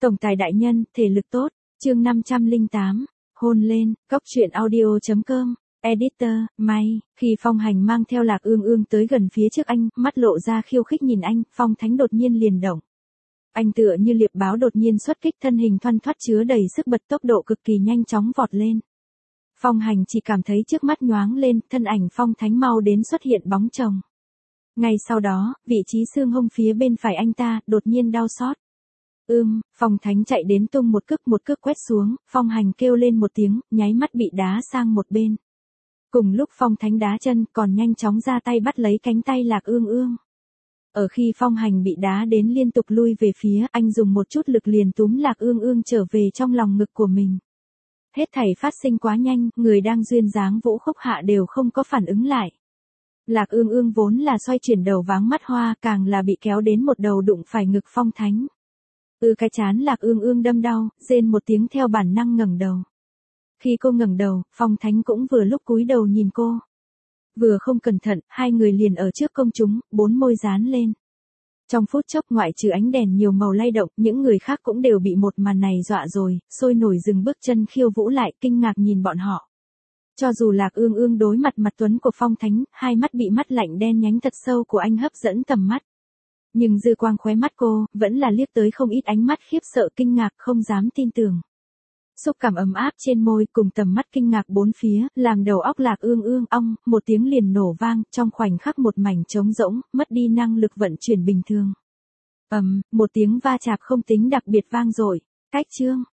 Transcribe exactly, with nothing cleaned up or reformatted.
Tổng tài đại nhân, thể lực tốt, chương năm trăm lẻ tám, hôn lên, cóc truyện audio chấm com, editor, may, khi Phong Hành mang theo Lạc Ương Ương tới gần phía trước anh, mắt lộ ra khiêu khích nhìn anh, Phong Thánh đột nhiên liền động. Anh tựa như liệp báo đột nhiên xuất kích, thân hình thoăn thoắt chứa đầy sức bật, tốc độ cực kỳ nhanh chóng vọt lên. Phong Hành chỉ cảm thấy trước mắt nhoáng lên, thân ảnh Phong Thánh mau đến xuất hiện bóng chồng. Ngay sau đó, vị trí xương hông phía bên phải anh ta, đột nhiên đau xót. Ưm, Phong Thánh chạy đến tung một cước một cước quét xuống, Phong Hành kêu lên một tiếng, nháy mắt bị đá sang một bên. Cùng lúc Phong Thánh đá chân, còn nhanh chóng ra tay bắt lấy cánh tay Lạc Ương Ương. Ở khi Phong Hành bị đá đến liên tục lui về phía, anh dùng một chút lực liền túm Lạc Ương Ương trở về trong lòng ngực của mình. Hết thảy phát sinh quá nhanh, người đang duyên dáng Vũ Khúc Hạ đều không có phản ứng lại. Lạc Ương Ương vốn là xoay chuyển đầu váng mắt hoa, càng là bị kéo đến một đầu đụng phải ngực Phong Thánh. Ừ, cái chán Lạc Ương Ương đâm đau, rên một tiếng theo bản năng ngẩng đầu. Khi cô ngẩng đầu, Phong Thánh cũng vừa lúc cúi đầu nhìn cô. Vừa không cẩn thận, hai người liền ở trước công chúng, bốn môi dán lên. Trong phút chốc ngoại trừ ánh đèn nhiều màu lay động, những người khác cũng đều bị một màn này dọa rồi, sôi nổi dừng bước chân khiêu vũ lại, kinh ngạc nhìn bọn họ. Cho dù Lạc Ương Ương đối mặt mặt tuấn của Phong Thánh, hai mắt bị mắt lạnh đen nhánh thật sâu của anh hấp dẫn tầm mắt. Nhưng dư quang khóe mắt cô, vẫn là liếc tới không ít ánh mắt khiếp sợ kinh ngạc không dám tin tưởng. Xúc cảm ấm áp trên môi cùng tầm mắt kinh ngạc bốn phía, làm đầu óc Lạc Ương Ương ong, một tiếng liền nổ vang, trong khoảnh khắc một mảnh trống rỗng, mất đi năng lực vận chuyển bình thường. Ầm, um, một tiếng va chạm không tính đặc biệt vang dội, cách chương.